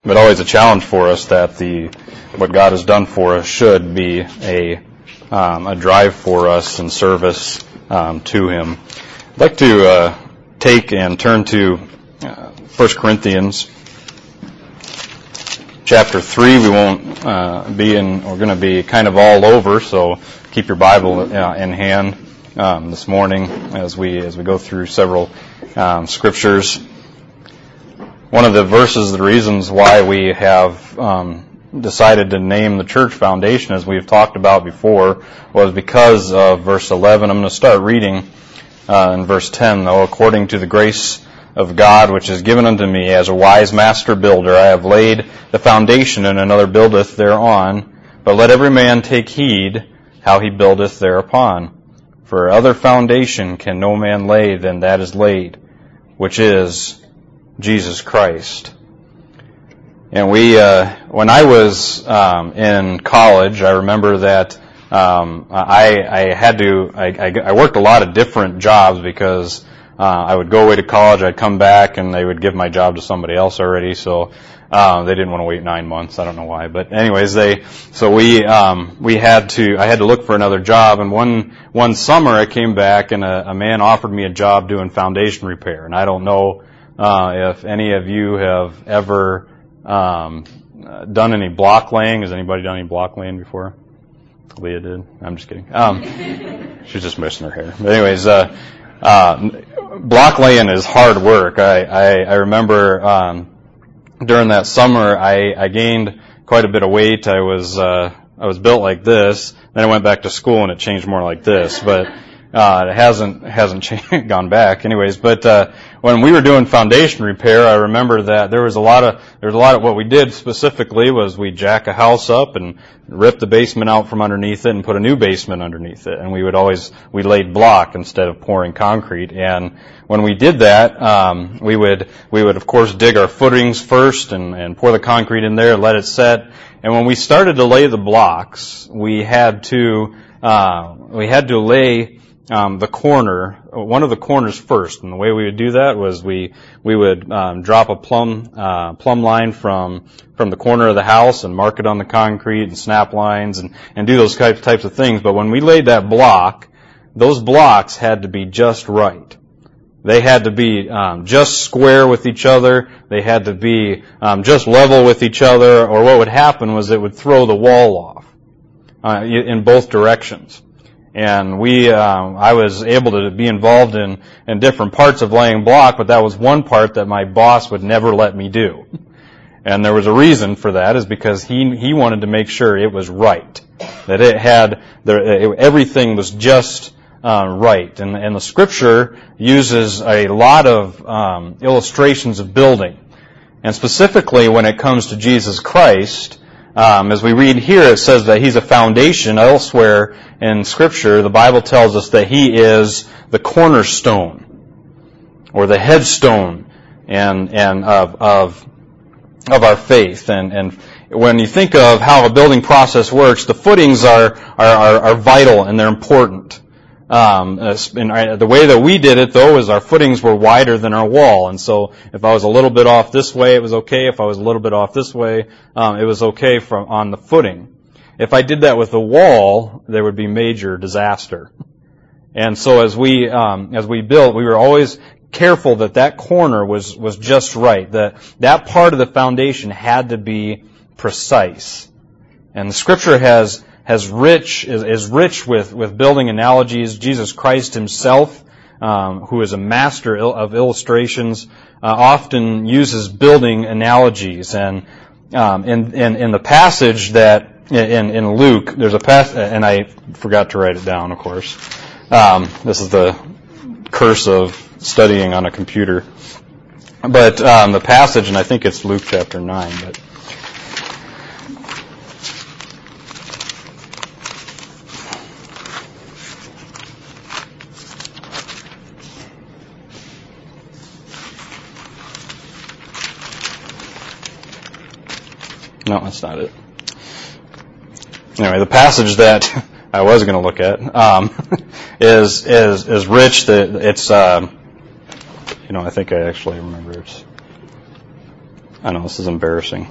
but always a challenge for us that what God has done for us should be a drive for us in service to Him. I'd like to take and turn to 1 Corinthians chapter 3. We won't we're going to be kind of all over, so keep your Bible in hand this morning as we go through several scriptures. One of the verses, the reasons why we have decided to name the church foundation, as we've talked about before, was because of verse 11. I'm going to start reading in verse 10, though. According to the grace of God, which is given unto me as a wise master builder, I have laid the foundation, and another buildeth thereon. But let every man take heed how he buildeth thereupon. For other foundation can no man lay than that is laid, which is Jesus Christ. And when I was in college, I remember that I worked a lot of different jobs because I would go away to college, I'd come back, and they would give my job to somebody else already. So they didn't want to wait 9 months. I don't know why, but anyways, I had to look for another job. And one summer, I came back, and a man offered me a job doing foundation repair. And I don't know if any of you have ever done any block laying. Has anybody done any block laying before? Leah did. I'm just kidding. She's just missing her hair. But anyways, block laying is hard work. I remember during that summer I gained quite a bit of weight. I was built like this. Then I went back to school and it changed more like this. But it hasn't gone back. Anyways, but when we were doing foundation repair, I remember that there was a lot of what we did specifically was we jack a house up and rip the basement out from underneath it and put a new basement underneath it. And we laid block instead of pouring concrete. And when we did that, we would of course dig our footings first and pour the concrete in there, let it set. And when we started to lay the blocks, we had to lay one of the corners first. And the way we would do that was we would drop a plumb line from the corner of the house and mark it on the concrete and snap lines and do those types of things. But when we laid that block, those blocks had to be just right. They had to be just square with each other. They had to be just level with each other, or what would happen was it would throw the wall off in both directions. And I was able to be involved in different parts of laying block, but that was one part that my boss would never let me do. And there was a reason for that, is because he wanted to make sure it was right, that everything was just right. And the Scripture uses a lot of illustrations of building, and specifically when it comes to Jesus Christ. As we read here, it says that He's a foundation. Elsewhere in Scripture, the Bible tells us that He is the cornerstone, or the headstone, and of our faith. And when you think of how a building process works, the footings are vital and they're important. The way that we did it, though, is our footings were wider than our wall. And so if I was a little bit off this way, it was okay. If I was a little bit off this way, it was okay on the footing. If I did that with the wall, there would be major disaster. And so as we built, we were always careful that corner was just right. That part of the foundation had to be precise. And the Scripture is rich with building analogies. Jesus Christ Himself, who is a master of illustrations, often uses building analogies. And in the passage that in Luke, there's a passage, and I forgot to write it down, of course. This is the curse of studying on a computer. But the passage, and I think it's Luke chapter 9, but no, that's not it. Anyway, the passage that I was going to look at is rich. That it's I think I actually remember it. I know this is embarrassing.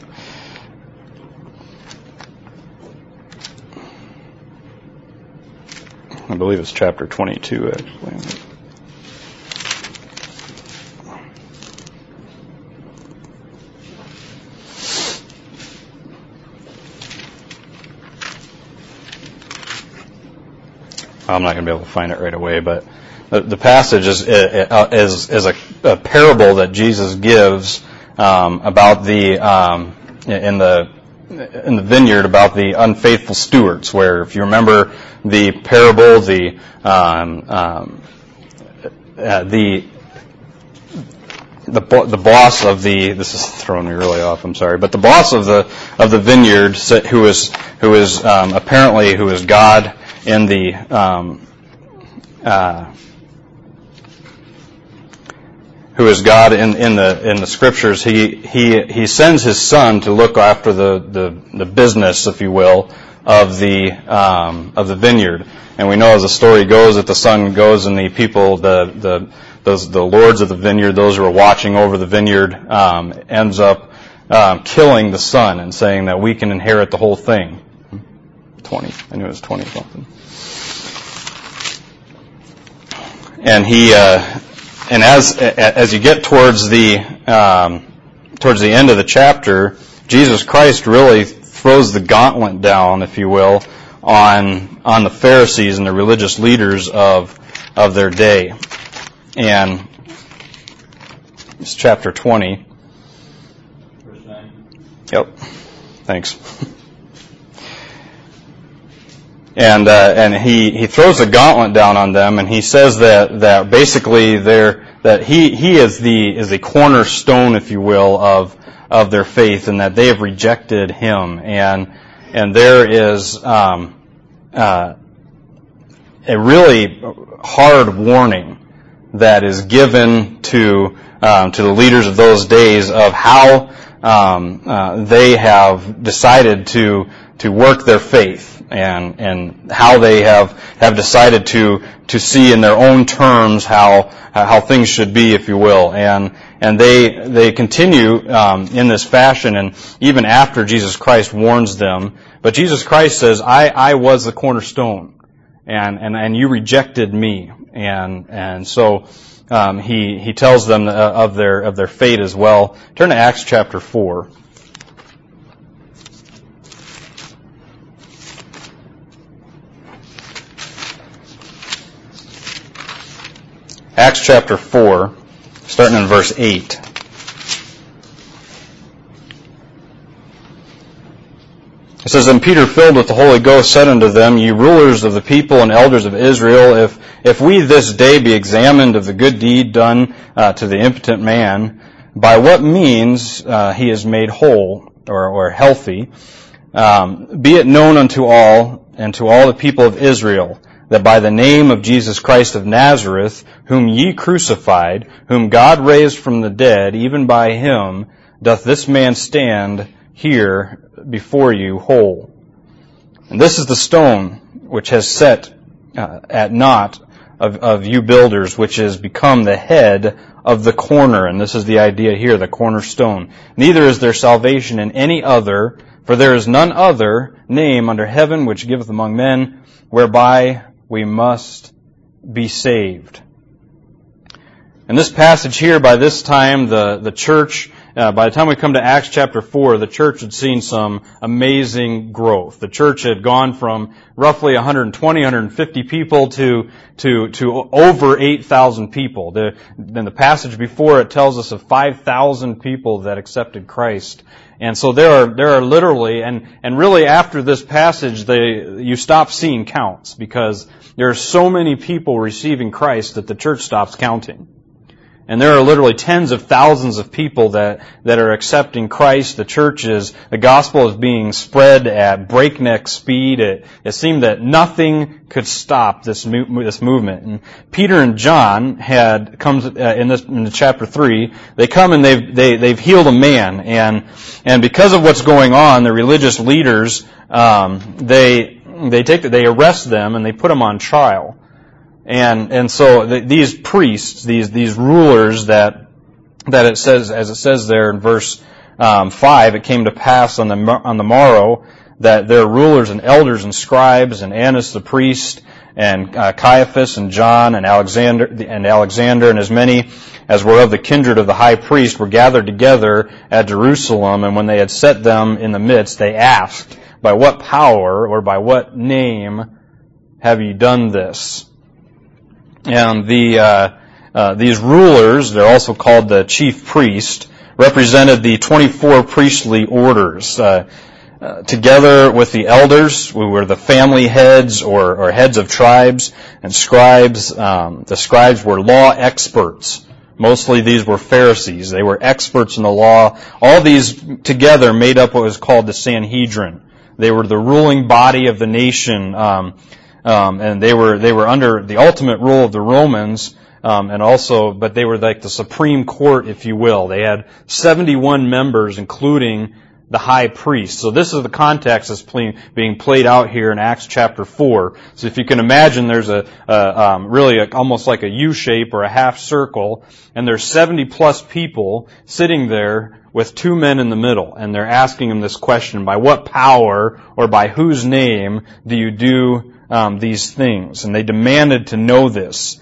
I believe it's chapter 22, actually. I'm not going to be able to find it right away, but the passage is a parable that Jesus gives about in the vineyard about the unfaithful stewards. Where, if you remember the parable, the boss of this is throwing me really off. I'm sorry, but the boss of the vineyard, who is God in the who is God in the scriptures, he sends his son to look after the business, if you will, of the vineyard. And we know, as the story goes, that the son goes, and the people, the lords of the vineyard, those who are watching over the vineyard, ends up killing the son and saying that we can inherit the whole thing. 20. I knew it was 20 something. And and as you get towards the end of the chapter, Jesus Christ really throws the gauntlet down, if you will, on the Pharisees and the religious leaders of their day. And it's chapter 20. Verse 9. Yep. Thanks. And he throws a gauntlet down on them, and he says that basically he is the cornerstone, if you will, of their faith, and that they have rejected him, and there is a really hard warning that is given to the leaders of those days of how they have decided to work their faith, and how they have decided to see in their own terms how things should be, if you will, and they continue in this fashion, and even after Jesus Christ warns them. But Jesus Christ says, I was the cornerstone, and you rejected me, and so he tells them of their fate as well. Turn to Acts chapter 4. Acts chapter 4, starting in verse 8. It says, "And Peter, filled with the Holy Ghost, said unto them, Ye rulers of the people and elders of Israel, if we this day be examined of the good deed done to the impotent man, by what means he is made whole or healthy, be it known unto all and to all the people of Israel, that by the name of Jesus Christ of Nazareth, whom ye crucified, whom God raised from the dead, even by him doth this man stand here before you whole. And this is the stone which has set at naught of you builders, which is become the head of the corner." And this is the idea here, the cornerstone. "Neither is there salvation in any other, for there is none other name under heaven which giveth among men, whereby we must be saved." In this passage here, by this time, the church, by the time we come to Acts chapter 4, the church had seen some amazing growth. The church had gone from roughly 120, 150 people to over 8,000 people. In the passage before, it tells us of 5,000 people that accepted Christ. And so there are literally, and really after this passage, you stop seeing counts, because there are so many people receiving Christ that the church stops counting. And there are literally tens of thousands of people that are accepting Christ. The gospel is being spread at breakneck speed. It seemed that nothing could stop this movement. And Peter and John had come in chapter 3. They come and they've healed a man, and because of what's going on, the religious leaders they arrest them and they put them on trial. And so these priests, these rulers that it says, as it says there in verse 5, it came to pass on the morrow that their rulers and elders and scribes and Annas the priest and Caiaphas and John and Alexander and as many as were of the kindred of the high priest were gathered together at Jerusalem. And when they had set them in the midst, they asked, "By what power or by what name have ye done this?" And these rulers, they're also called the chief priest, represented the 24 priestly orders. Together with the elders, who were the family heads or heads of tribes, and scribes. The scribes were law experts. Mostly these were Pharisees. They were experts in the law. All these together made up what was called the Sanhedrin. They were the ruling body of the nation, and they were under the ultimate rule of the Romans, but they were like the supreme court, if you will. They had 71 members, including the high priest. So this is the context that's being played out here in Acts chapter 4. So if you can imagine, there's almost like a U shape or a half circle, and there's 70 plus people sitting there with two men in the middle, and they're asking him this question: by what power or by whose name do you do these things? And they demanded to know this.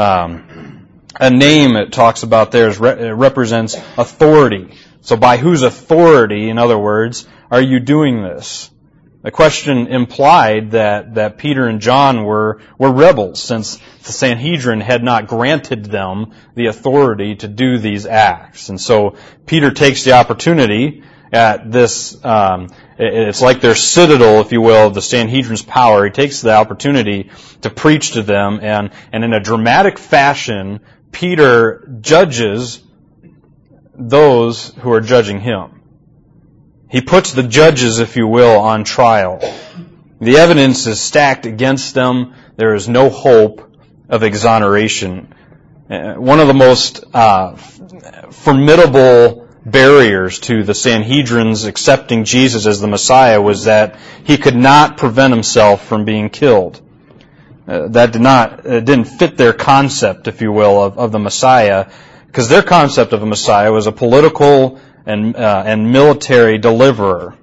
A name, it talks about there, it represents authority. So by whose authority, in other words, are you doing this? The question implied that Peter and John were rebels, since the Sanhedrin had not granted them the authority to do these acts. And so Peter takes the opportunity at this, it's like their citadel, if you will, of the Sanhedrin's power. He takes the opportunity to preach to them, and in a dramatic fashion, Peter judges those who are judging him. He puts the judges, if you will, on trial. The evidence is stacked against them. There is no hope of exoneration. One of the most formidable barriers to the Sanhedrin's accepting Jesus as the Messiah was that he could not prevent himself from being killed. It didn't fit their concept, if you will, of the Messiah, because their concept of a Messiah was a political and military deliverer.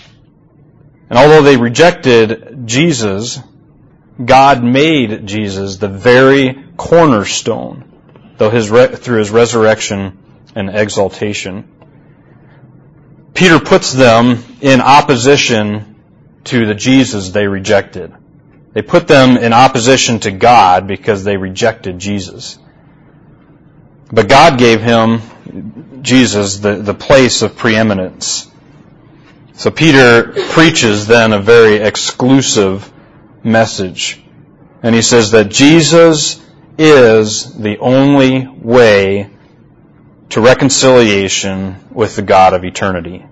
And although they rejected Jesus, God made Jesus the very cornerstone, through his resurrection and exaltation. Peter puts them in opposition to the Jesus they rejected. They put them in opposition to God because they rejected Jesus. But God gave him, Jesus, the place of preeminence. So Peter preaches then a very exclusive message. And he says that Jesus is the only way to reconciliation with the God of eternity.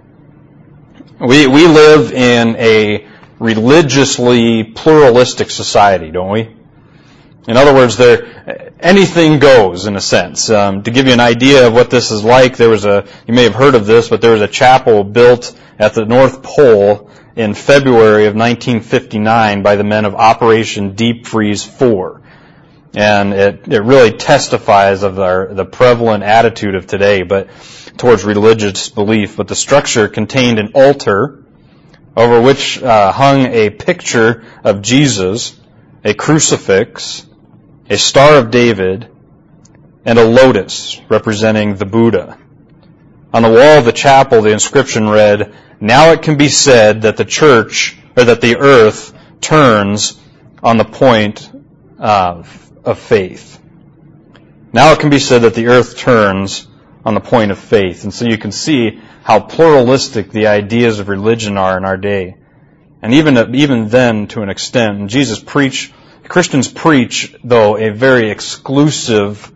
We live in a religiously pluralistic society, don't we? In other words, anything goes, in a sense. To give you an idea of what this is like, you may have heard of this, but there was a chapel built at the North Pole in February of 1959 by the men of Operation Deep Freeze 4. And it really testifies of the prevalent attitude of today, but towards religious belief. But the structure contained an altar over which hung a picture of Jesus, a crucifix, a Star of David, and a lotus representing the Buddha. On the wall of the chapel, the inscription read, "Now it can be said that that the earth turns on the point of faith." Now it can be said that the earth turns on the point of faith. And so you can see how pluralistic the ideas of religion are in our day. And even then, to an extent, and Christians preach, though, a very exclusive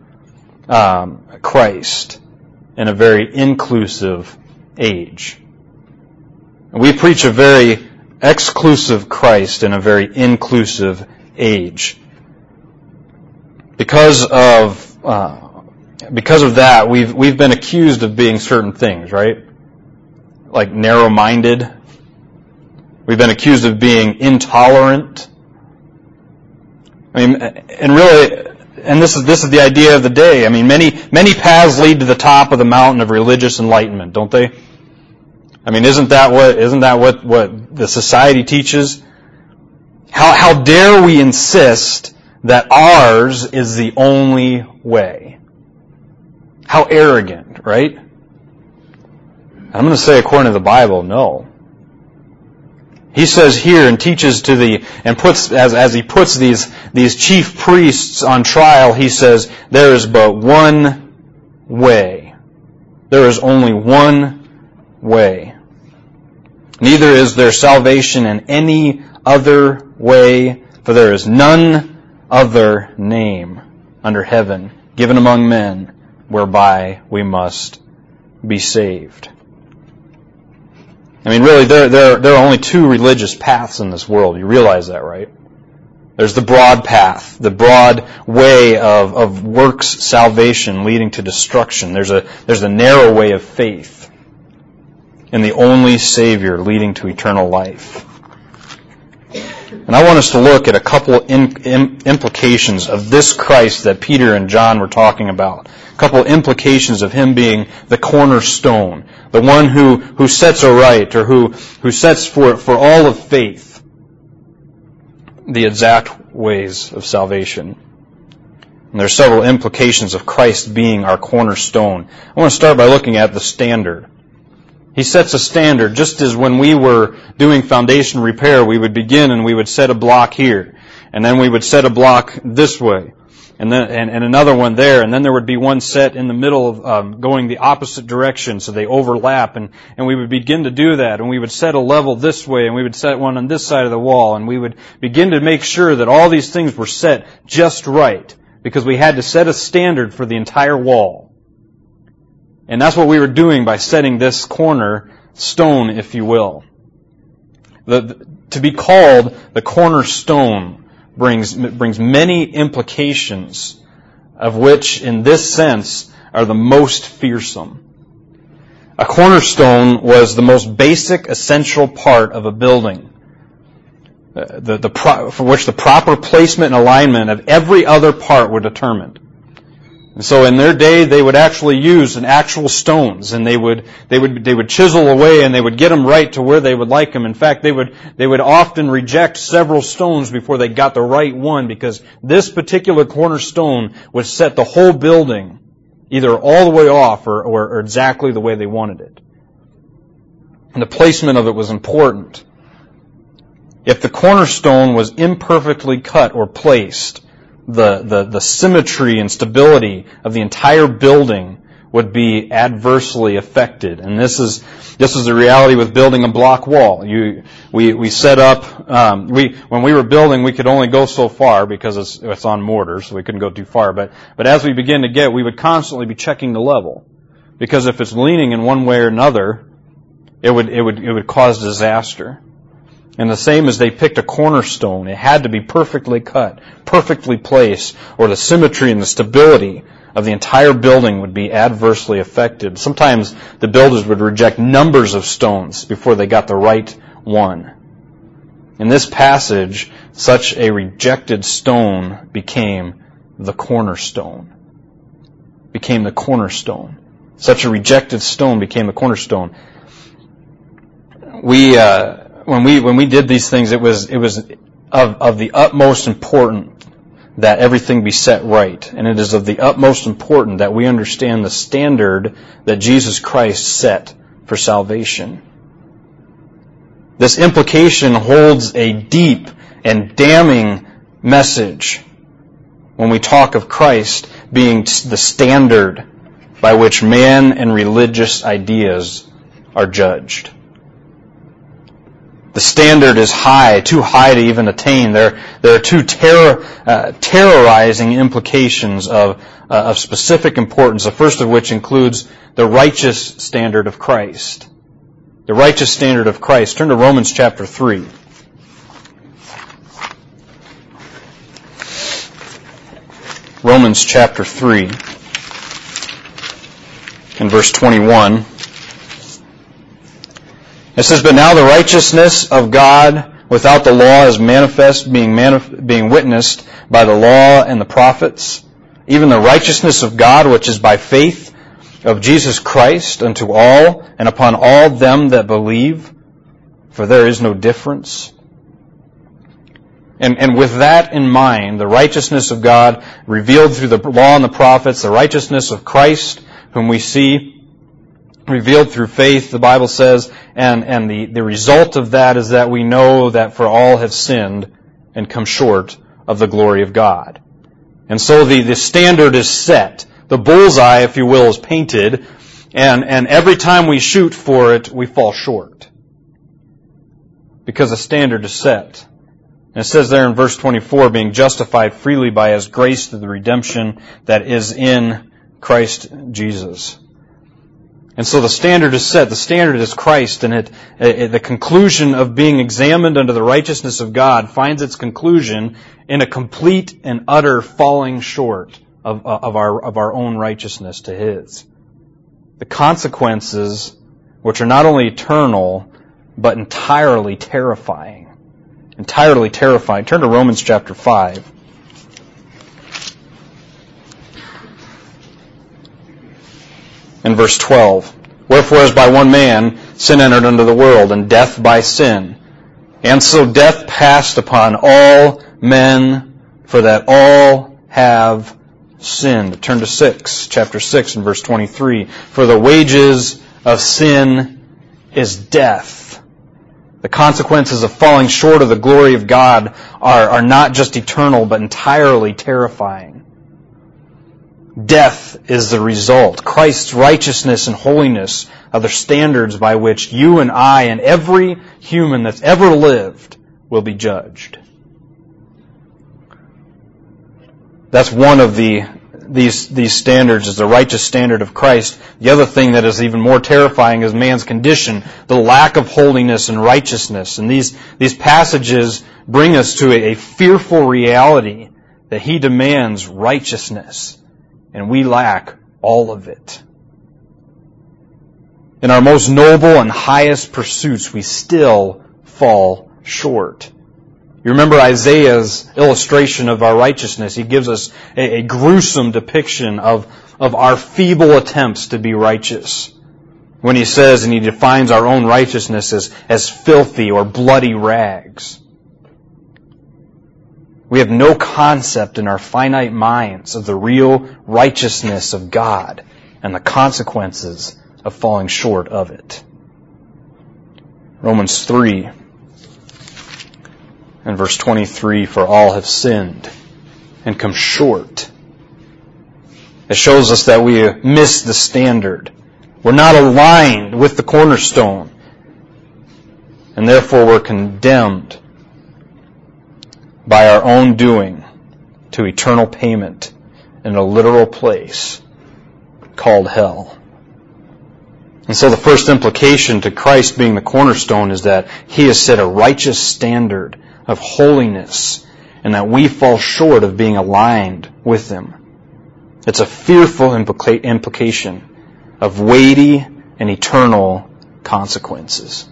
Christ in a very inclusive age. We preach a very exclusive Christ in a very inclusive age. Because of that, we've been accused of being certain things, right? Like narrow-minded. We've been accused of being intolerant. I mean, and really, and this is the idea of the day. I mean, many paths lead to the top of the mountain of religious enlightenment, don't they? I mean, isn't that what the society teaches? How dare we insist that ours is the only way? How arrogant, right? I'm going to say, according to the Bible, no. He says here and teaches and puts, as he puts these chief priests on trial, he says, there is but one way. There is only one way. Neither is there salvation in any other way, for there is none other name under heaven given among men whereby we must be saved. I mean, really, there are only two religious paths in this world. You realize that, right? There's the broad path, the broad way of works salvation leading to destruction. There's a narrow way of faith in the only Savior leading to eternal life. And I want us to look at a couple implications of this Christ that Peter and John were talking about. A couple implications of Him being the cornerstone, the one who sets aright, or who sets for all of faith the exact ways of salvation. And there are several implications of Christ being our cornerstone. I want to start by looking at the standard. He sets a standard, just as when we were doing foundation repair, we would begin and we would set a block here, and then we would set a block this way, and then and another one there, and then there would be one set in the middle of going the opposite direction, so they overlap, and we would begin to do that, and we would set a level this way, and we would set one on this side of the wall, and we would begin to make sure that all these things were set just right, because we had to set a standard for the entire wall. And that's what we were doing by setting this cornerstone, if you will. To be called the cornerstone brings many implications, of which, in this sense, are the most fearsome. A cornerstone was the most basic, essential part of a building, for which the proper placement and alignment of every other part were determined. And so in their day, they would actually use actual stones, and they would chisel away, and they would get them right to where they would like them. In fact, they would often reject several stones before they got the right one, because this particular cornerstone would set the whole building either all the way off or exactly the way they wanted it. And the placement of it was important. If the cornerstone was imperfectly cut or placed, the symmetry and stability of the entire building would be adversely affected. And this is the reality with building a block wall. We set up, when we were building, we could only go so far because it's on mortar, so we couldn't go too far. But as we begin to we would constantly be checking the level. Because if it's leaning in one way or another, it would cause disaster. And the same as they picked a cornerstone, it had to be perfectly cut, perfectly placed, or the symmetry and the stability of the entire building would be adversely affected. Sometimes the builders would reject numbers of stones before they got the right one. In this passage, such a rejected stone became the cornerstone. Became the cornerstone. Such a rejected stone became the cornerstone. When we did these things, it was of the utmost importance that everything be set right. And it is of the utmost importance that we understand the standard that Jesus Christ set for salvation. This implication holds a deep and damning message when we talk of Christ being the standard by which man and religious ideas are judged. The standard is high, too high to even attain. There are two terrorizing implications of specific importance, the first of which includes the righteous standard of Christ. The righteous standard of Christ. Turn to Romans chapter 3. Romans chapter 3 and verse 21. It says, "But now the righteousness of God without the law is manifest, being witnessed by the law and the prophets, even the righteousness of God, which is by faith of Jesus Christ unto all and upon all them that believe, for there is no difference. And with that in mind, the righteousness of God revealed through the law and the prophets, the righteousness of Christ, whom we see revealed through faith, the Bible says, and the result of that is that we know that for all have sinned and come short of the glory of God. And so the standard is set. The bullseye, if you will, is painted, and every time we shoot for it, we fall short. Because the standard is set. And it says there in verse 24, being justified freely by His grace through the redemption that is in Christ Jesus. And so the standard is set. The standard is Christ, and the conclusion of being examined under the righteousness of God finds its conclusion in a complete and utter falling short of our own righteousness to His. The consequences, which are not only eternal, but entirely terrifying. Entirely terrifying. Turn to Romans chapter 5. In verse 12. Wherefore as by one man sin entered into the world, and death by sin. And so death passed upon all men, for that all have sinned. Turn to chapter 6 and verse 23. For the wages of sin is death. The consequences of falling short of the glory of God are not just eternal, but entirely terrifying. Death is the result. Christ's righteousness and holiness are the standards by which you and I and every human that's ever lived will be judged. That's one of these standards, is the righteous standard of Christ. The other thing that is even more terrifying is man's condition, the lack of holiness and righteousness. And these passages bring us to a fearful reality that He demands righteousness, and we lack all of it. In our most noble and highest pursuits, we still fall short. You remember Isaiah's illustration of our righteousness. He gives us a gruesome depiction of our feeble attempts to be righteous. When he says, and he defines our own righteousness as filthy or bloody rags. We have no concept in our finite minds of the real righteousness of God and the consequences of falling short of it. Romans 3 and verse 23, for all have sinned and come short. It shows us that we miss the standard. We're not aligned with the cornerstone, and therefore we're condemned by our own doing to eternal payment in a literal place called hell. And so the first implication to Christ being the cornerstone is that He has set a righteous standard of holiness, and that we fall short of being aligned with Him. It's a fearful implication of weighty and eternal consequences.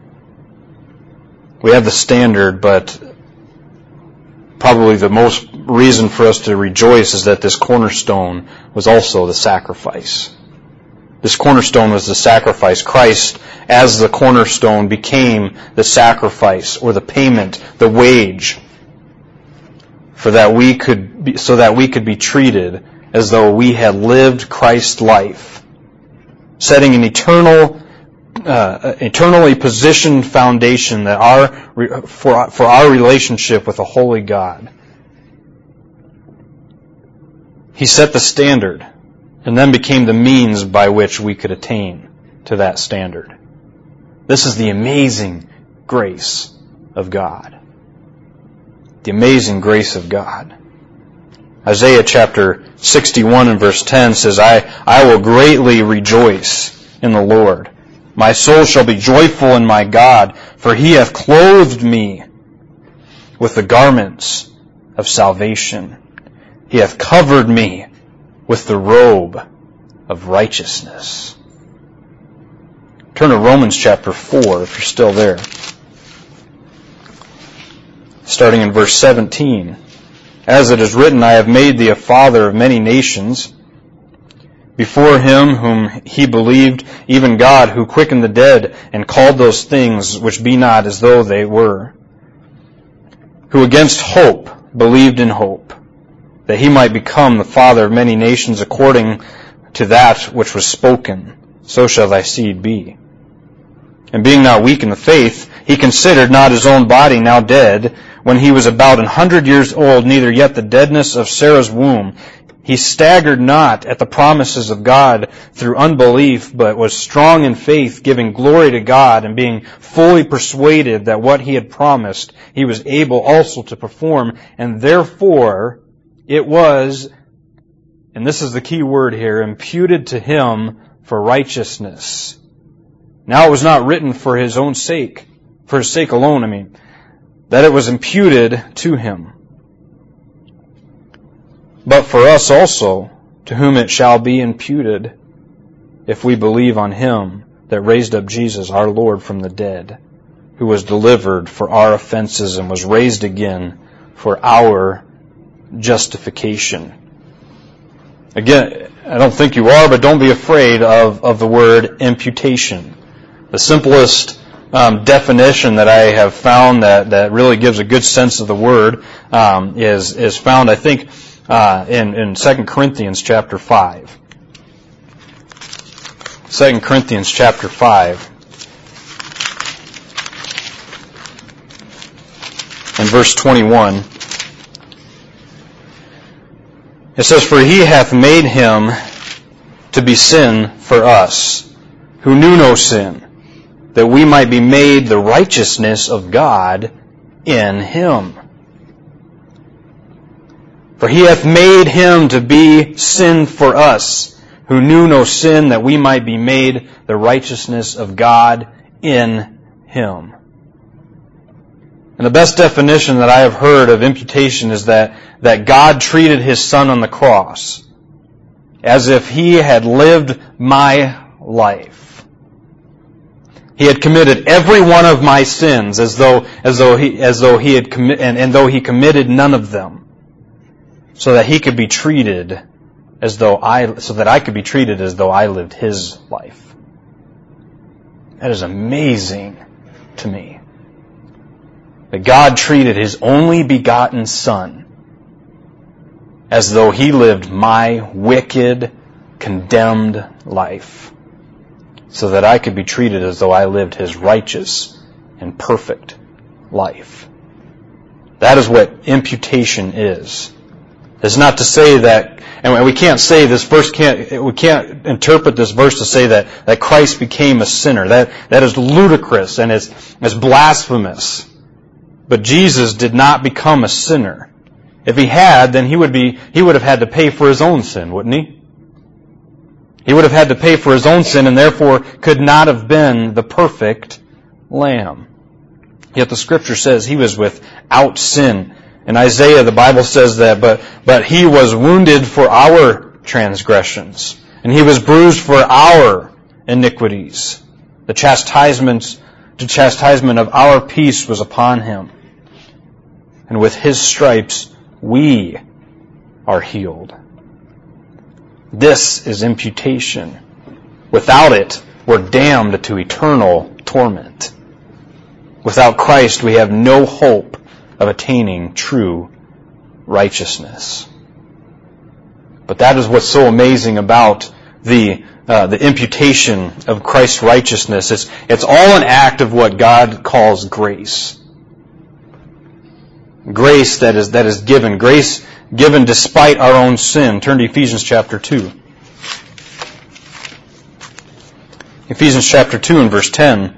We have the standard, but probably the most reason for us to rejoice is that this cornerstone was also the sacrifice. This cornerstone was the sacrifice. Christ, as the cornerstone, became the sacrifice or the payment, the wage, so that we could be treated as though we had lived Christ's life, setting an eternally positioned foundation that for our relationship with a holy God. He set the standard, and then became the means by which we could attain to that standard. This is the amazing grace of God. The amazing grace of God. Isaiah chapter 61 and verse 10 says, I will greatly rejoice in the Lord. My soul shall be joyful in my God, for He hath clothed me with the garments of salvation. He hath covered me with the robe of righteousness. Turn to Romans chapter 4 if you're still there. starting in verse 17. As it is written, I have made thee a father of many nations, before him whom he believed, even God, who quickened the dead, and called those things which be not as though they were, who against hope believed in hope, that he might become the father of many nations according to that which was spoken, so shall thy seed be. And being not weak in the faith, he considered not his own body now dead, when he was about 100 years old, neither yet the deadness of Sarah's womb. He staggered not at the promises of God through unbelief, but was strong in faith, giving glory to God, and being fully persuaded that what he had promised he was able also to perform. And therefore it was, and this is the key word here, imputed to him for righteousness. Now it was not written for his own sake, for his sake alone, that it was imputed to him, but for us also, to whom it shall be imputed, if we believe on him that raised up Jesus our Lord from the dead, who was delivered for our offenses and was raised again for our justification. Again, I don't think you are, but don't be afraid of the word imputation. The simplest definition that I have found that really gives a good sense of the word is found, I think, in 2 Corinthians chapter 5. 2 Corinthians chapter 5. And verse 21. It says, For he hath made him to be sin for us, who knew no sin, that we might be made the righteousness of God in him. For he hath made him to be sin for us, who knew no sin, that we might be made the righteousness of God in him. And the best definition that I have heard of imputation is that God treated his Son on the cross as if he had lived my life. He had committed every one of my sins as though he had though he committed none of them, so that he could be treated so that I could be treated as though I lived his life. That is amazing to me. That God treated his only begotten Son as though he lived my wicked, condemned life, so that I could be treated as though I lived his righteous and perfect life. That is what imputation is. It's not to say that, and we can't say this verse, we can't interpret this verse to say that Christ became a sinner. That is ludicrous and is blasphemous. But Jesus did not become a sinner. If he had, then he would have had to pay for his own sin, wouldn't he? He would have had to pay for his own sin and therefore could not have been the perfect lamb. Yet the Scripture says he was without sin. In Isaiah, the Bible says that, but he was wounded for our transgressions, and he was bruised for our iniquities. The chastisement of our peace was upon him, and with his stripes we are healed. This is imputation. Without it, we're damned to eternal torment. Without Christ, we have no hope of attaining true righteousness. But that is what's so amazing about the imputation of Christ's righteousness. It's all an act of what God calls grace. Grace that is given. Grace given despite our own sin. Turn to Ephesians chapter 2. Ephesians chapter 2 and verse 10.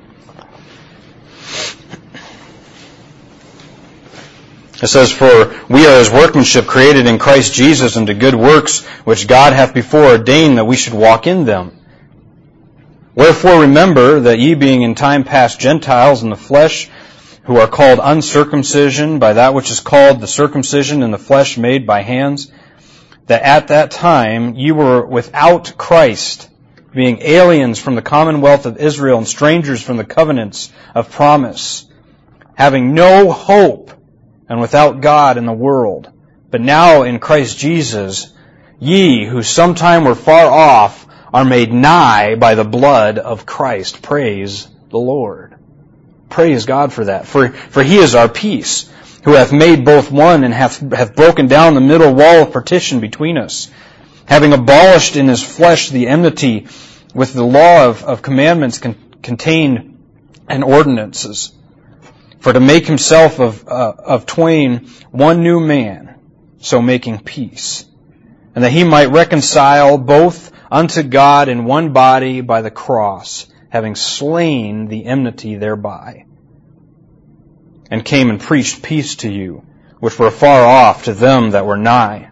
It says, For we are his workmanship, created in Christ Jesus unto good works, which God hath before ordained that we should walk in them. Wherefore remember that ye being in time past Gentiles in the flesh, who are called uncircumcision by that which is called the circumcision in the flesh made by hands, that at that time ye were without Christ, being aliens from the commonwealth of Israel and strangers from the covenants of promise, having no hope and without God in the world. But now in Christ Jesus, ye who sometime were far off are made nigh by the blood of Christ. Praise the Lord. Praise God for that. For He is our peace, who hath made both one and hath broken down the middle wall of partition between us, having abolished in His flesh the enmity with the law of commandments contained in ordinances, for to make Himself of twain one new man, so making peace, and that He might reconcile both unto God in one body by the cross, having slain the enmity thereby, and came and preached peace to you, which were far off, to them that were nigh.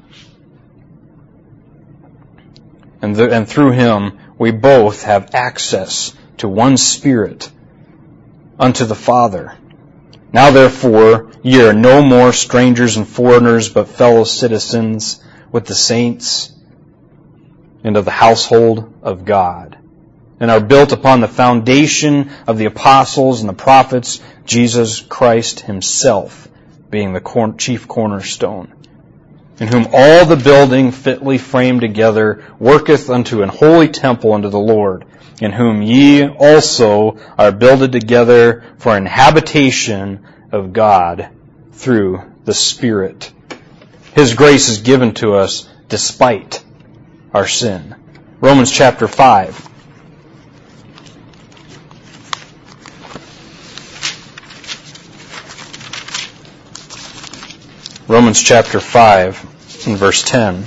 And through Him we both have access to one Spirit unto the Father. Now therefore ye are no more strangers and foreigners, but fellow citizens with the saints and of the household of God, and are built upon the foundation of the apostles and the prophets, Jesus Christ Himself being the chief cornerstone, in whom all the building fitly framed together worketh unto an holy temple unto the Lord, in whom ye also are builded together for an habitation of God through the Spirit. His grace is given to us despite our sin. Romans chapter 5. Romans chapter 5 and verse 10.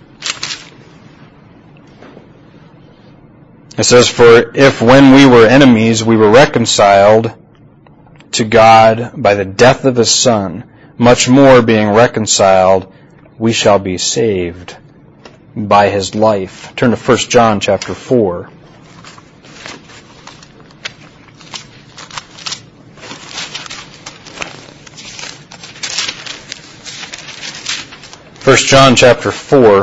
It says, for if when we were enemies we were reconciled to God by the death of His Son, much more being reconciled we shall be saved by His life. Turn to 1 John chapter 4. First John chapter 4,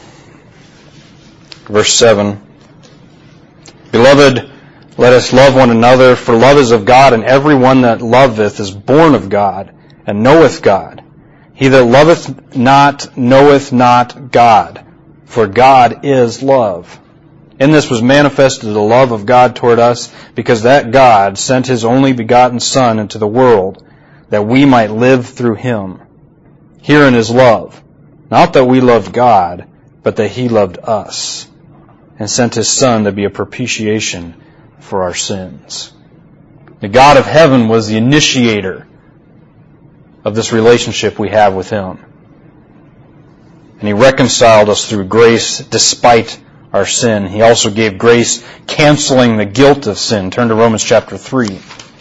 verse 7. Beloved, let us love one another, for love is of God, and every one that loveth is born of God, and knoweth God. He that loveth not knoweth not God, for God is love. In this was manifested the love of God toward us, because that God sent His only begotten Son into the world, that we might live through Him. Herein is love, not that we loved God, but that He loved us, and sent His Son to be a propitiation for our sins. The God of heaven was the initiator of this relationship we have with Him. And He reconciled us through grace despite our sin. He also gave grace canceling the guilt of sin. Turn to Romans chapter 3.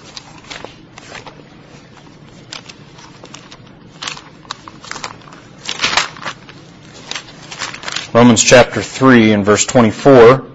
Romans chapter 3 and verse 24.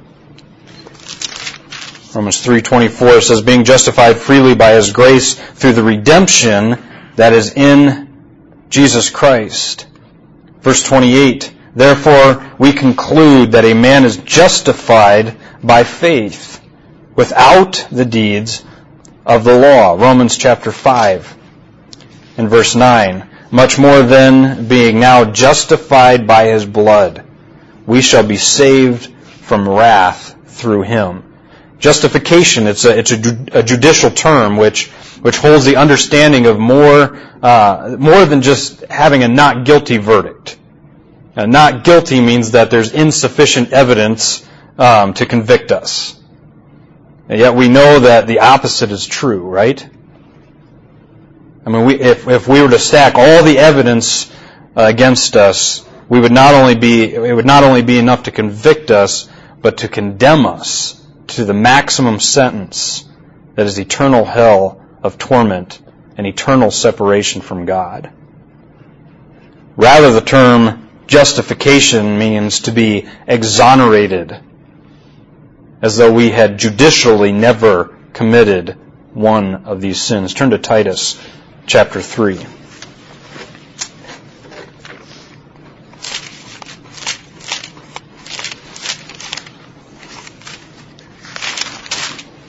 Romans 3:24 says, being justified freely by His grace through the redemption that is in Jesus Christ. Verse 28, therefore we conclude that a man is justified by faith without the deeds of the law. Romans chapter 5 and verse 9, much more then, being now justified by His blood, we shall be saved from wrath through Him. Justification, it's a judicial term which holds the understanding of more than just having a not guilty verdict. Not guilty means that there's insufficient evidence to convict us. And yet we know that the opposite is true, right? I mean, if we were to stack all the evidence against us, it would not only be enough to convict us, but to condemn us to the maximum sentence that is eternal hell of torment and eternal separation from God. Rather, the term justification means to be exonerated, as though we had judicially never committed one of these sins. Turn to Titus chapter 3.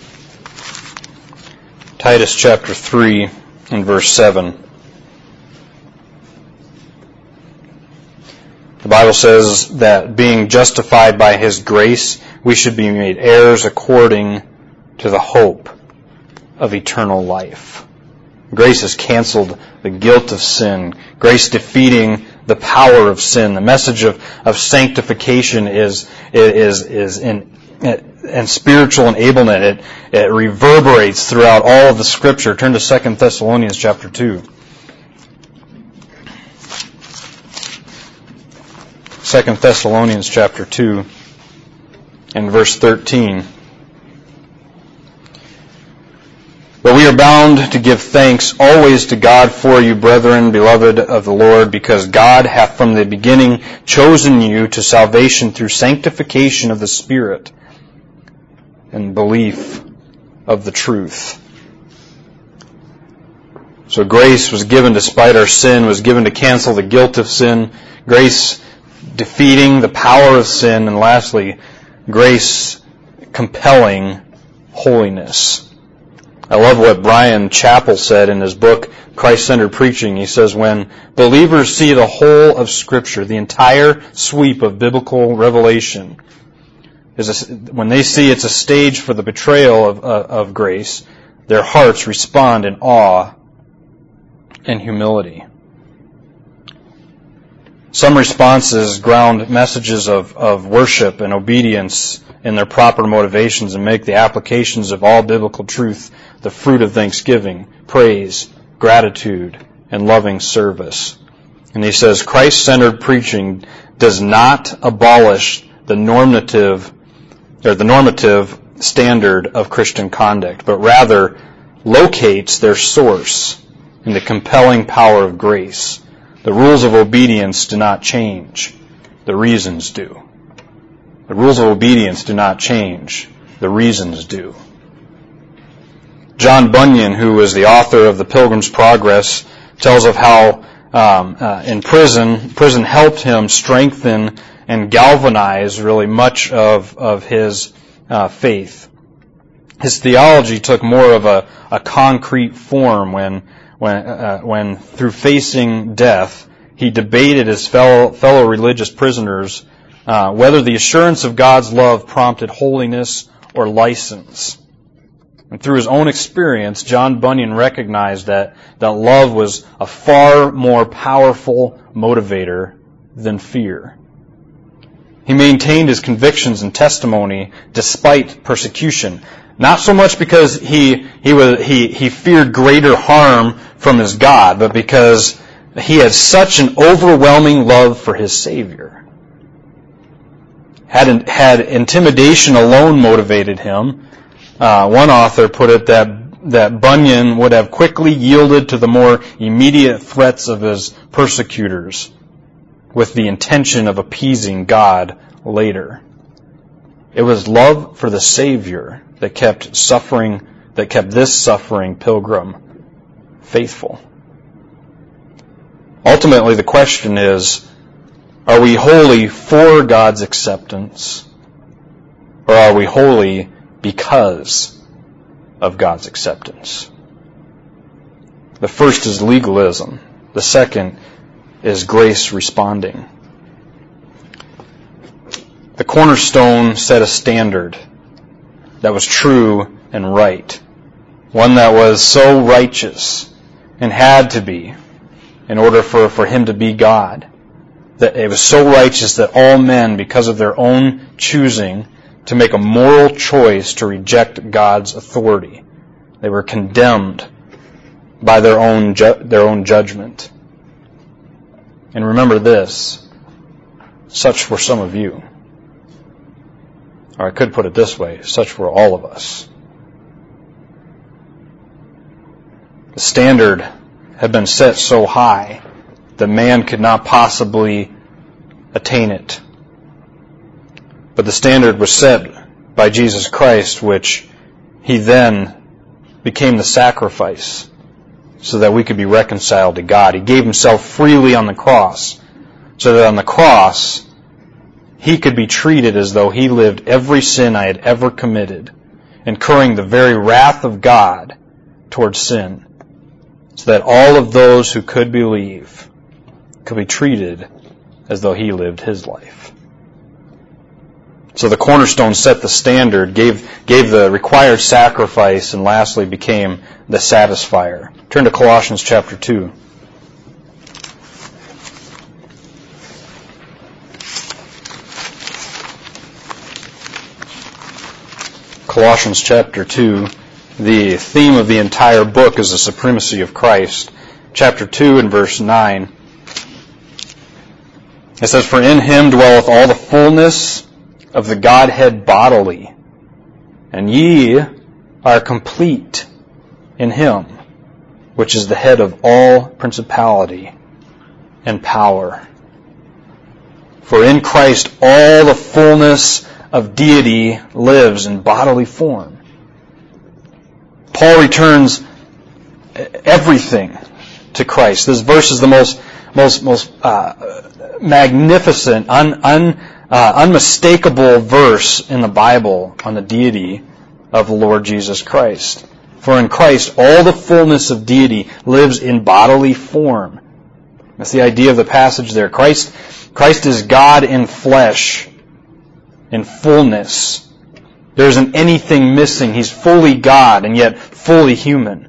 Titus chapter 3 and verse 7. The Bible says that being justified by His grace, we should be made heirs according to the hope of eternal life. Grace has canceled the guilt of sin. Grace defeating the power of sin. The message of sanctification is in spiritual enablement. It reverberates throughout all of the Scripture. Turn to 2 Thessalonians chapter 2. 2 Thessalonians chapter 2 and verse 13. But we are bound to give thanks always to God for you, brethren, beloved of the Lord, because God hath from the beginning chosen you to salvation through sanctification of the Spirit and belief of the truth. So grace was given despite our sin, was given to cancel the guilt of sin. Grace defeating the power of sin. And lastly, grace compelling holiness. I love what Brian Chappell said in his book, Christ-Centered Preaching. He says, when believers see the whole of Scripture, the entire sweep of biblical revelation, when they see it's a stage for the betrayal of grace, their hearts respond in awe and humility. Some responses ground messages of worship and obedience in their proper motivations and make the applications of all biblical truth the fruit of thanksgiving, praise, gratitude, and loving service. And he says, Christ-centered preaching does not abolish the normative standard of Christian conduct, but rather locates their source in the compelling power of grace. The rules of obedience do not change. The reasons do. The rules of obedience do not change. The reasons do. John Bunyan, who was the author of The Pilgrim's Progress, tells of how in prison helped him strengthen and galvanize really much of his faith. His theology took more of a concrete form when through facing death, he debated his fellow religious prisoners whether the assurance of God's love prompted holiness or license. And through his own experience, John Bunyan recognized that love was a far more powerful motivator than fear. He maintained his convictions and testimony despite persecution. Not so much because he feared greater harm from his God, but because he had such an overwhelming love for his Savior. Had intimidation alone motivated him, one author put it that Bunyan would have quickly yielded to the more immediate threats of his persecutors with the intention of appeasing God later. It was love for the Savior that kept this suffering pilgrim faithful. Ultimately, the question is, are we holy for God's acceptance, or are we holy because of God's acceptance? The first is legalism. The second is grace responding. The cornerstone set a standard that was true and right. One that was so righteous and had to be in order for him to be God. That it was so righteous that all men, because of their own choosing to make a moral choice to reject God's authority, they were condemned by their own judgment. And remember this, such were some of you. Or I could put it this way, such were all of us. The standard had been set so high that man could not possibly attain it. But the standard was set by Jesus Christ, which He then became the sacrifice so that we could be reconciled to God. He gave Himself freely on the cross, so that on the cross He could be treated as though He lived every sin I had ever committed, incurring the very wrath of God towards sin, so that all of those who could believe could be treated as though he lived his life. So the cornerstone set the standard, gave the required sacrifice, and lastly became the satisfier. Turn to Colossians chapter 2. Colossians chapter 2, the theme of the entire book is the supremacy of Christ. Chapter 2 and verse 9. It says, "For in him dwelleth all the fullness of the Godhead bodily, and ye are complete in him, which is the head of all principality and power." For in Christ all the fullness of deity lives in bodily form. Paul returns everything to Christ. This verse is the most magnificent, unmistakable verse in the Bible on the deity of the Lord Jesus Christ. For in Christ all the fullness of deity lives in bodily form. That's the idea of the passage there. Christ is God in flesh, in fullness. There isn't anything missing. He's fully God and yet fully human.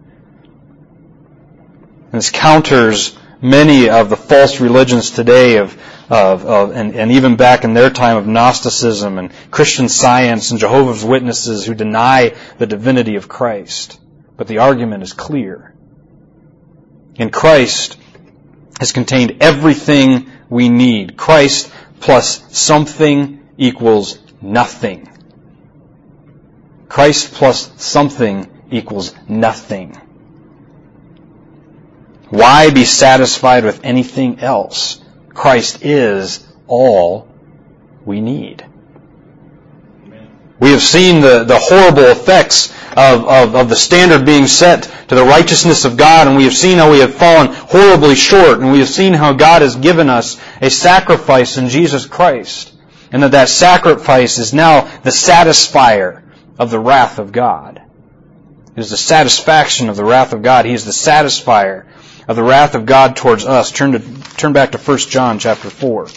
And this counters many of the false religions today and even back in their time of Gnosticism and Christian Science and Jehovah's Witnesses who deny the divinity of Christ. But the argument is clear. In Christ is contained everything we need. Christ plus something equals nothing. Christ plus something equals nothing. Why be satisfied with anything else? Christ is all we need. We have seen the horrible effects of the standard being set to the righteousness of God, and we have seen how we have fallen horribly short, and we have seen how God has given us a sacrifice in Jesus Christ, and that sacrifice is now the satisfier of the wrath of God. It is the satisfaction of the wrath of God. He is the satisfier of the wrath of God towards us. Turn back to 1 John chapter 4.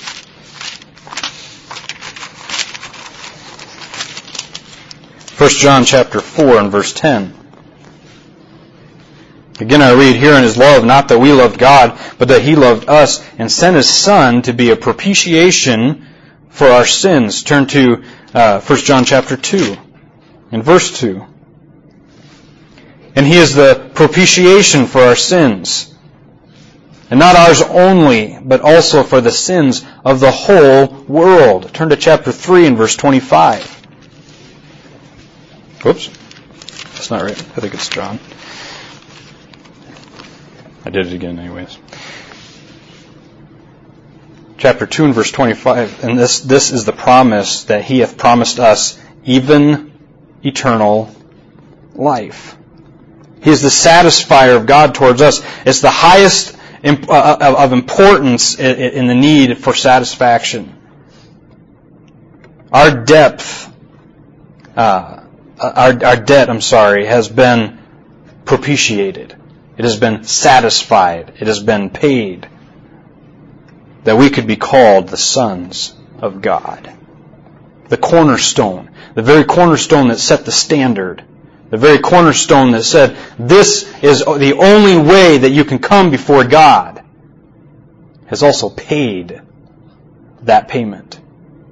1 John chapter 4 and verse 10. Again I read, "Herein is love, not that we loved God, but that He loved us and sent His Son to be a propitiation for our sins." Turn to 1 John chapter 2 and verse 2. "And He is the propitiation for our sins, and not ours only, but also for the sins of the whole world." Turn to chapter 3 and verse 25. Whoops. That's not right. I think it's John. I did it again anyways. Chapter 2 and verse 25. "And this is the promise that He hath promised us, even eternal life." He is the satisfier of God towards us. It's the highest of importance in the need for satisfaction. Our debt, has been propitiated. It has been satisfied. It has been paid. That we could be called the sons of God. The cornerstone. The very cornerstone that set the standard. The very cornerstone that said, this is the only way that you can come before God, has also paid that payment.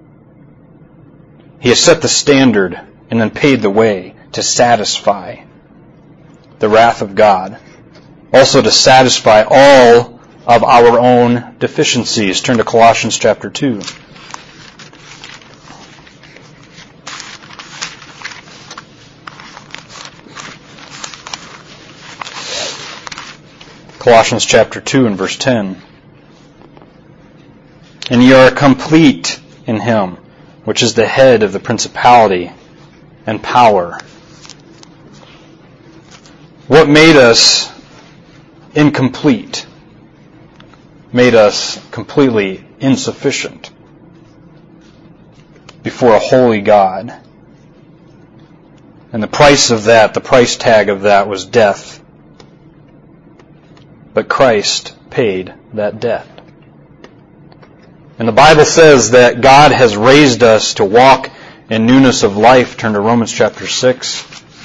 He has set the standard and then paid the way to satisfy the wrath of God. Also to satisfy all of our own deficiencies. Turn to Colossians chapter 2. Colossians chapter 2 and verse 10. "And ye are complete in Him, which is the head of the principality and power." What made us incomplete? Made us completely insufficient before a holy God. And the price of that, the price tag of that was death. But Christ paid that debt. And the Bible says that God has raised us to walk in newness of life. Turn to Romans chapter 6.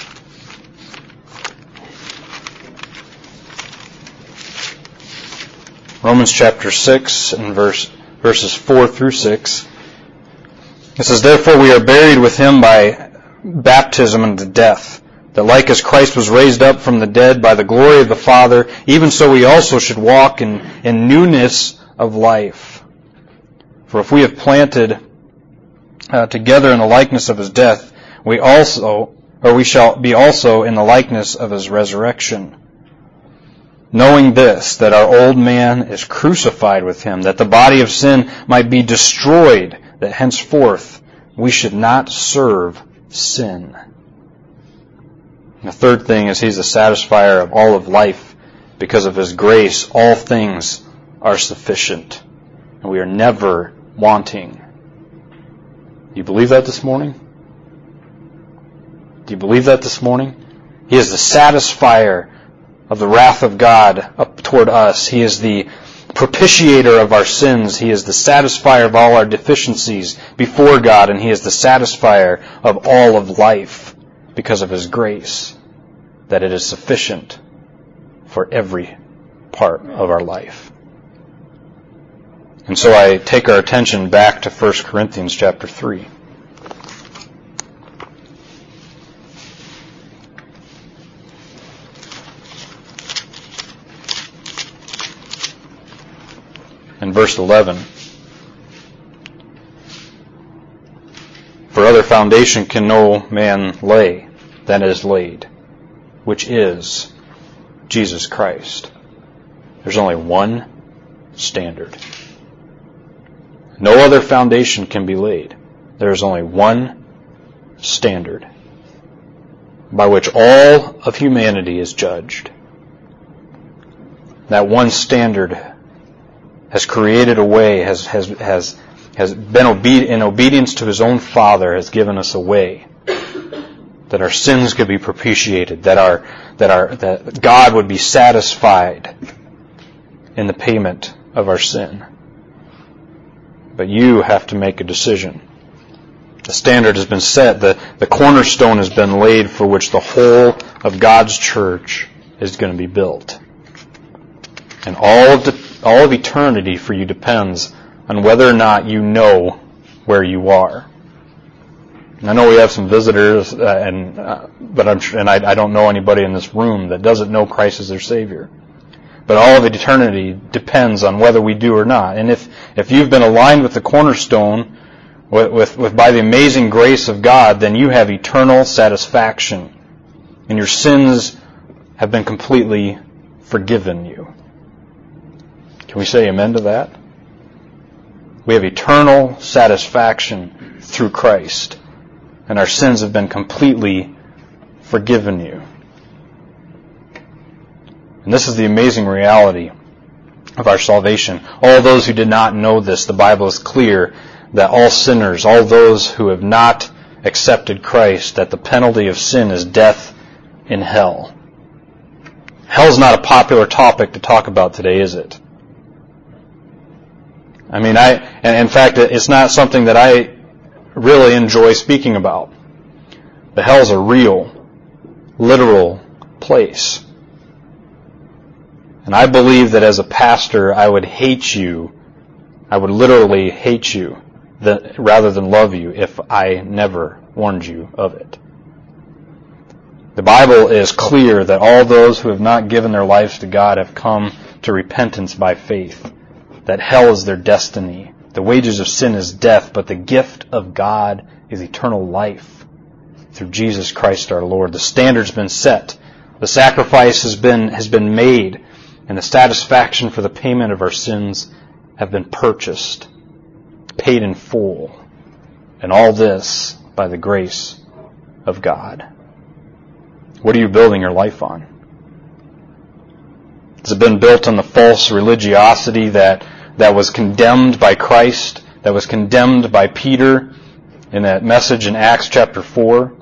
Romans chapter 6 and verses 4 through 6. It says, "Therefore we are buried with him by baptism into death, that like as Christ was raised up from the dead by the glory of the Father, even so we also should walk in newness of life. For if we have planted together in the likeness of his death, we shall be also in the likeness of his resurrection. Knowing this, that our old man is crucified with him, that the body of sin might be destroyed, that henceforth we should not serve sin." And the third thing is he's the satisfier of all of life. Because of his grace, all things are sufficient, and we are never wanting. Do you believe that this morning? Do you believe that this morning? He is the satisfier of the wrath of God up toward us. He is the propitiator of our sins. He is the satisfier of all our deficiencies before God, and he is the satisfier of all of life because of his grace, that it is sufficient for every part of our life. And so I take our attention back to 1 Corinthians chapter 3. In verse 11, "For other foundation can no man lay than is laid, which is Jesus Christ." There's only one standard. No other foundation can be laid. There is only one standard by which all of humanity is judged. That one standard has created a way, has been in obedience to his own Father, has given us a way that our sins could be propitiated, that God would be satisfied in the payment of our sin. But you have to make a decision. The standard has been set, the cornerstone has been laid for which the whole of God's church is going to be built. And all of eternity for you depends on whether or not you know where you are. And I know we have some visitors, but I don't know anybody in this room that doesn't know Christ as their Savior. But all of eternity depends on whether we do or not. And if you've been aligned with the cornerstone, with by the amazing grace of God, then you have eternal satisfaction, and your sins have been completely forgiven you. Can we say amen to that? We have eternal satisfaction through Christ, and our sins have been completely forgiven you. And this is the amazing reality of our salvation. All those who did not know this, the Bible is clear that all sinners, all those who have not accepted Christ, that the penalty of sin is death in hell. Hell's not a popular topic to talk about today, is it? I mean, and in fact, it's not something that I really enjoy speaking about. But hell's a real, literal place. And I believe that as a pastor, I would hate you. I would literally hate you rather than love you if I never warned you of it. The Bible is clear that all those who have not given their lives to God have come to repentance by faith. That hell is their destiny. The wages of sin is death, but the gift of God is eternal life through Jesus Christ our Lord. The standard's been set. The sacrifice has been made, and the satisfaction for the payment of our sins have been purchased, paid in full. And all this by the grace of God. What are you building your life on? Has it been built on the false religiosity that was condemned by Christ, that was condemned by Peter in that message in Acts chapter 4?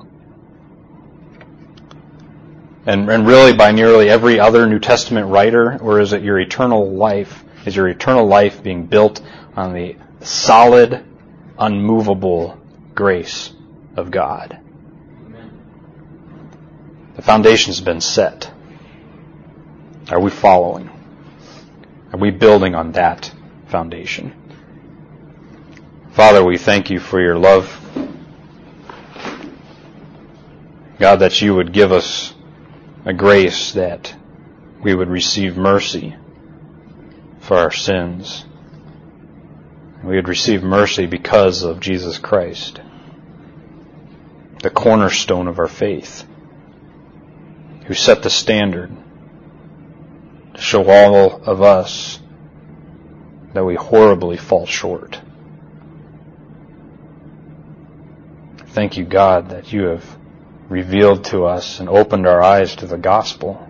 And really by nearly every other New Testament writer? Or is it your eternal life? Is your eternal life being built on the the solid, unmovable grace of God. The foundation's been set. Are we following? Are we building on that foundation? Father, we thank you for your love. God, that you would give us a grace that we would receive mercy for our sins. We would receive mercy because of Jesus Christ, the cornerstone of our faith, who set the standard to show all of us that we horribly fall short. Thank you, God, that you have revealed to us and opened our eyes to the gospel.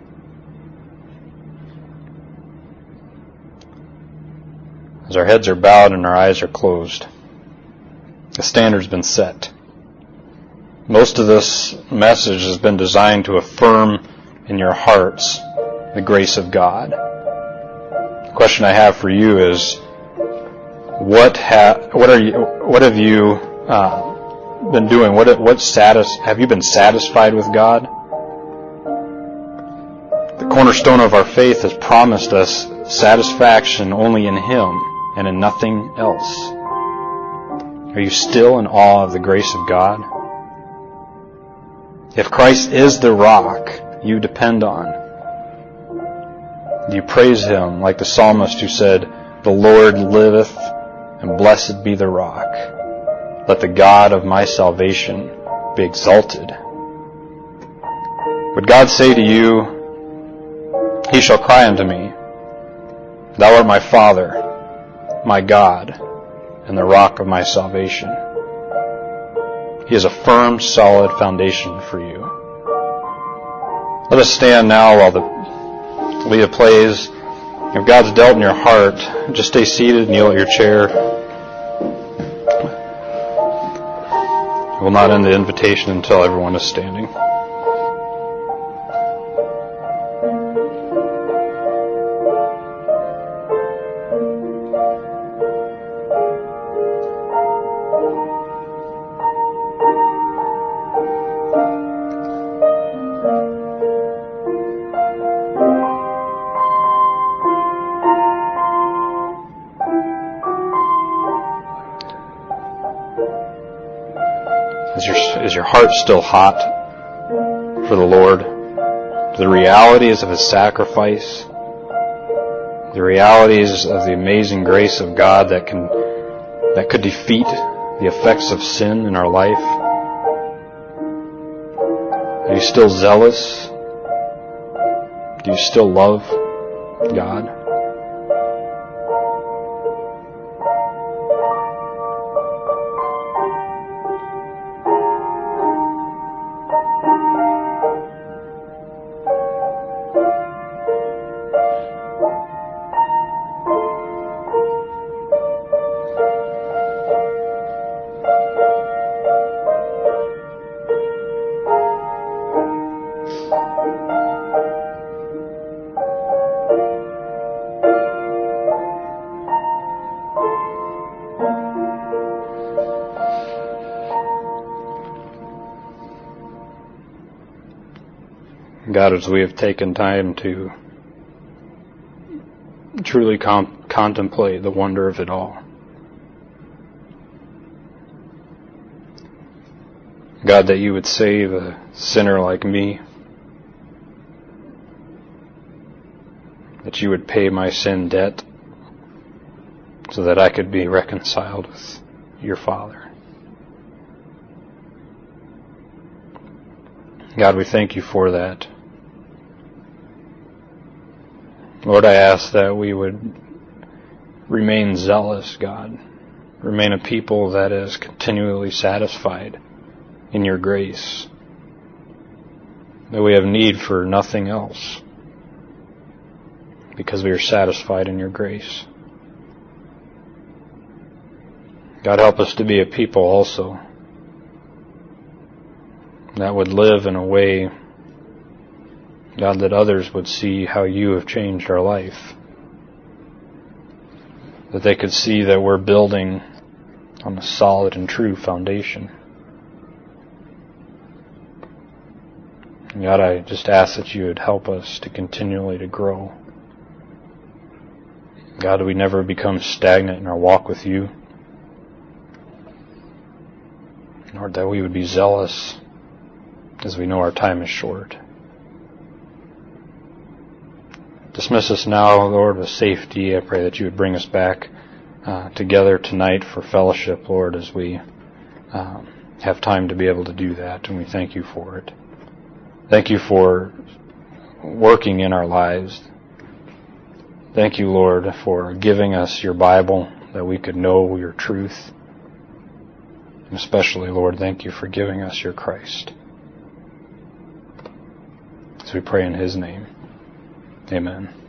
As our heads are bowed and our eyes are closed, the standard's been set. Most of this message has been designed to affirm in your hearts the grace of God. The question I have for you is, what have you been doing? What status have you been satisfied with God? The cornerstone of our faith has promised us satisfaction only in Him and in nothing else. Are you still in awe of the grace of God? If Christ is the rock you depend on, do you praise Him like the psalmist who said, "The Lord liveth, and blessed be the rock. Let the God of my salvation be exalted"? Would God say to you, "He shall cry unto me, Thou art my Father, my God, and the rock of my salvation"? He is a firm, solid foundation for you. Let us stand now while the Leah plays. If God's dealt in your heart, just stay seated, kneel at your chair. We'll not end the invitation until everyone is standing. Is your heart still hot for the Lord? The realities of His sacrifice, the realities of the amazing grace of God that could defeat the effects of sin in our life? Are you still zealous? Do you still love God? God, as we have taken time to truly contemplate the wonder of it all, God, that you would save a sinner like me, that you would pay my sin debt so that I could be reconciled with your Father. God, we thank you for that. Lord, I ask that we would remain zealous, God. Remain a people that is continually satisfied in your grace. That we have need for nothing else because we are satisfied in your grace. God, help us to be a people also that would live in a way, God, that others would see how you have changed our life. that they could see that we're building on a solid and true foundation. God, I just ask that you would help us to continually to grow. God, we never become stagnant in our walk with you. Lord, that we would be zealous as we know our time is short. Dismiss us now, Lord, with safety. I pray that you would bring us back together tonight for fellowship, Lord, as we have time to be able to do that, and we thank you for it. Thank you for working in our lives. Thank you, Lord, for giving us your Bible that we could know your truth. And especially, Lord, thank you for giving us your Christ. As we pray in his name, amen.